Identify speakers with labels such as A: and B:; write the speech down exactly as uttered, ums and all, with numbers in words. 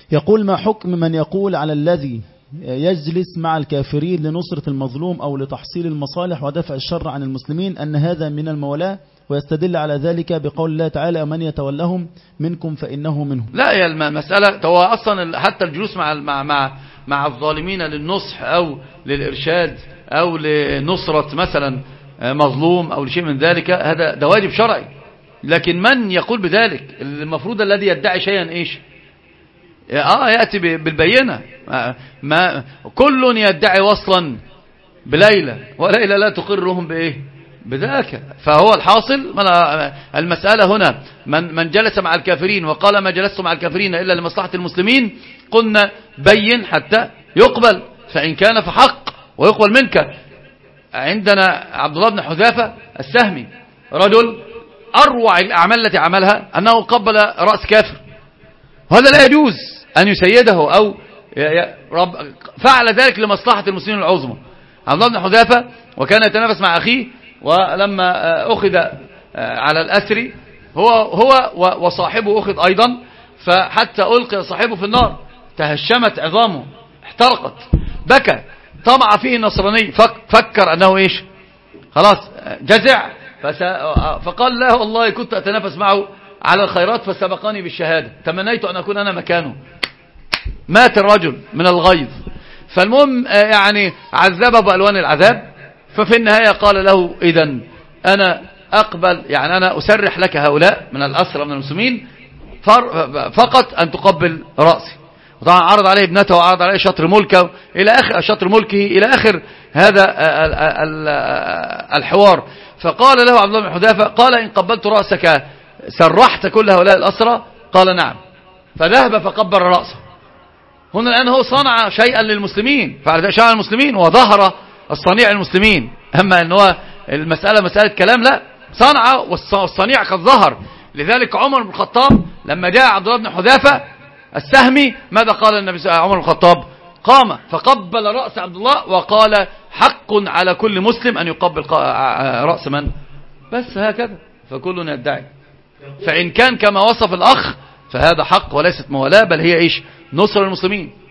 A: يقول: ما حكم من يقول على الذي يجلس مع الكافرين لنصرة المظلوم أو لتحصيل المصالح ودفع الشر عن المسلمين أن هذا من المولاة، ويستدل على ذلك بقول الله تعالى: من يتولهم منكم فإنه منهم؟
B: لا، هي المسألة هو أصلا حتى الجلوس مع مع مع مع الظالمين للنصح أو للإرشاد أو لنصرة مثلا مظلوم أو لشيء من ذلك، هذا ده واجب شرعي. لكن من يقول بذلك المفروض الذي يدعي شيئا إيش؟ آه يأتي بالبينة. ما كل يدعي وصلا بليلى وليلى لا تقرهم بإيه؟ بذاك. فهو الحاصل المسألة هنا من, من جلس مع الكافرين وقال ما جلست مع الكافرين إلا لمصلحة المسلمين، قلنا بين حتى يقبل، فإن كان فحق ويقبل منك. عندنا عبد الله بن حذافة السهمي رجل أروع الأعمال التي عملها أنه قبل رأس كافر، وهذا لا يجوز أن يسيده أو فعل ذلك لمصلحة المسلمين العظمى. عبد الله بن حذافة وكان يتنافس مع أخيه، ولما أخذ على الأسر هو هو وصاحبه أخذ أيضا، فحتى ألقي صاحبه في النار تهشمت عظامه احترقت، بكى، طمع فيه النصراني، فكر أنه إيش خلاص جزع، فقال لا والله كنت أتنافس معه على الخيرات فسبقني بالشهادة، تمنيت أن أكون أنا مكانه. مات الرجل من الغيظ. فالمهم يعني عذبه بألوان العذاب، ففي النهاية قال له: إذن أنا أقبل، يعني أنا أسرح لك هؤلاء من الأسرى من المسلمين فقط أن تقبل رأسي. وطبعا عرض عليه ابنته وعرض عليه شطر ملكه إلى آخر شطر ملكه إلى آخر هذا الحوار. فقال له عبد الله بن حذافة: قال إن قبلت رأسك سرحت كل هؤلاء الأسرى؟ قال: نعم. فذهب فقبل رأسه. هنا الآن هو صنع شيئا للمسلمين، فعل شيئا للمسلمين وظهر الصنيع للمسلمين. أما أن هو المسألة مسألة كلام، لا، صنع والصنيع قد ظهر. لذلك عمر بن الخطاب لما جاء عبد الله بن حذافة السهمي ماذا قال النبي عمر بن الخطاب؟ قام فقبل رأس عبد الله وقال: حق على كل مسلم أن يقبل رأس من؟ بس هكذا. فكل يدعي، فإن كان كما وصف الأخ فهذا حق وليست موالاة، بل هي إيش؟ نصر المسلمين.